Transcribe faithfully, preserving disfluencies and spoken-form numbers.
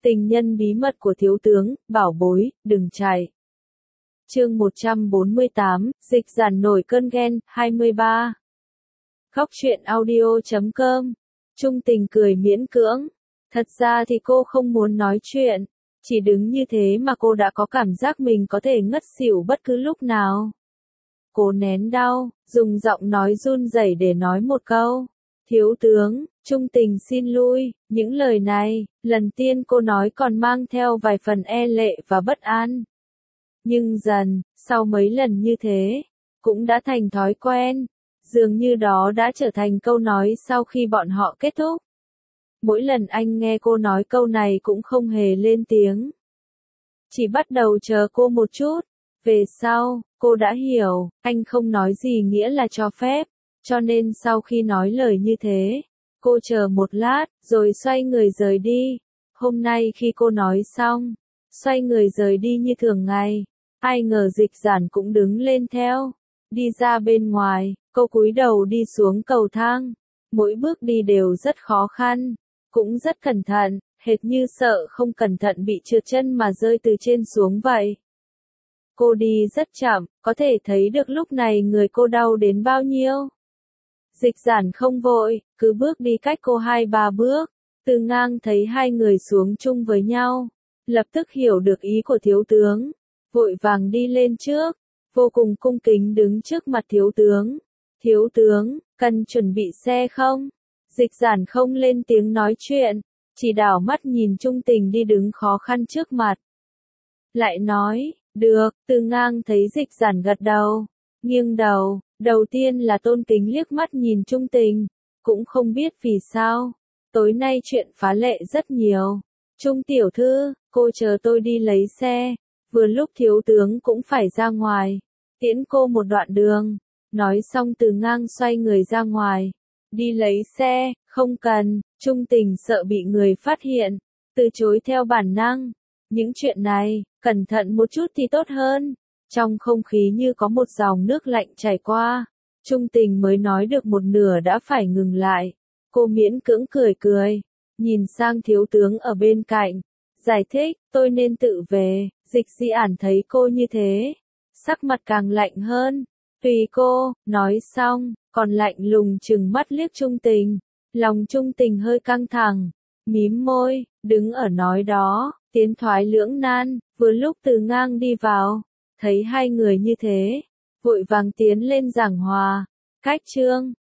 Tình nhân bí mật của thiếu tướng, bảo bối, đừng chạy. Chương một trăm bốn mươi tám, dịch giản nổi cơn ghen, hai mươi ba. Khóc chuyện audio chấm com. Trung Tình cười miễn cưỡng. Thật ra thì cô không muốn nói chuyện. Chỉ đứng như thế mà cô đã có cảm giác mình có thể ngất xỉu bất cứ lúc nào. Cô nén đau, dùng giọng nói run rẩy để nói một câu. Thiếu tướng, Trung Tình xin lui. Những lời này, lần tiên cô nói còn mang theo vài phần e lệ và bất an. Nhưng dần, sau mấy lần như thế, cũng đã thành thói quen. Dường như đó đã trở thành câu nói sau khi bọn họ kết thúc. Mỗi lần anh nghe cô nói câu này cũng không hề lên tiếng. Chỉ bắt đầu chờ cô một chút. Về sau, cô đã hiểu, anh không nói gì nghĩa là cho phép. Cho nên sau khi nói lời như thế, cô chờ một lát, rồi xoay người rời đi. Hôm nay khi cô nói xong, xoay người rời đi như thường ngày, ai ngờ Dịch Giản cũng đứng lên theo. Đi ra bên ngoài, cô cúi đầu đi xuống cầu thang. Mỗi bước đi đều rất khó khăn, cũng rất cẩn thận, hệt như sợ không cẩn thận bị trượt chân mà rơi từ trên xuống vậy. Cô đi rất chậm, có thể thấy được lúc này người cô đau đến bao nhiêu. Dịch Giản không vội, cứ bước đi cách cô hai ba bước. Từ ngang thấy hai người xuống chung với nhau, lập tức hiểu được ý của thiếu tướng, vội vàng đi lên trước, vô cùng cung kính đứng trước mặt thiếu tướng. Thiếu tướng, cần chuẩn bị xe không? Dịch Giản không lên tiếng nói chuyện, chỉ đảo mắt nhìn Trung Tình đi đứng khó khăn trước mặt. Lại nói, được. Từ ngang thấy Dịch Giản gật đầu, nghiêng đầu, đầu tiên là tôn kính liếc mắt nhìn Trung Tình, cũng không biết vì sao. Tối nay chuyện phá lệ rất nhiều. Trung tiểu thư, cô chờ tôi đi lấy xe. Vừa lúc thiếu tướng cũng phải ra ngoài, tiễn cô một đoạn đường. Nói xong Từ ngang xoay người ra ngoài. Đi lấy xe, không cần. Trung Tình sợ bị người phát hiện, từ chối theo bản năng. Những chuyện này, cẩn thận một chút thì tốt hơn. Trong không khí như có một dòng nước lạnh chảy qua. Trung Tình mới nói được một nửa đã phải ngừng lại. Cô miễn cưỡng cười cười, nhìn sang thiếu tướng ở bên cạnh, giải thích, tôi nên tự về. Dịch Di Ản thấy cô như thế, sắc mặt càng lạnh hơn. Tùy cô, nói xong, còn lạnh lùng trừng mắt liếc Trung Tình. Lòng Trung Tình hơi căng thẳng, mím môi, đứng ở nói đó, tiến thoái lưỡng nan. Vừa lúc Từ ngang đi vào, thấy hai người như thế, vội vàng tiến lên giảng hòa. Cách trương,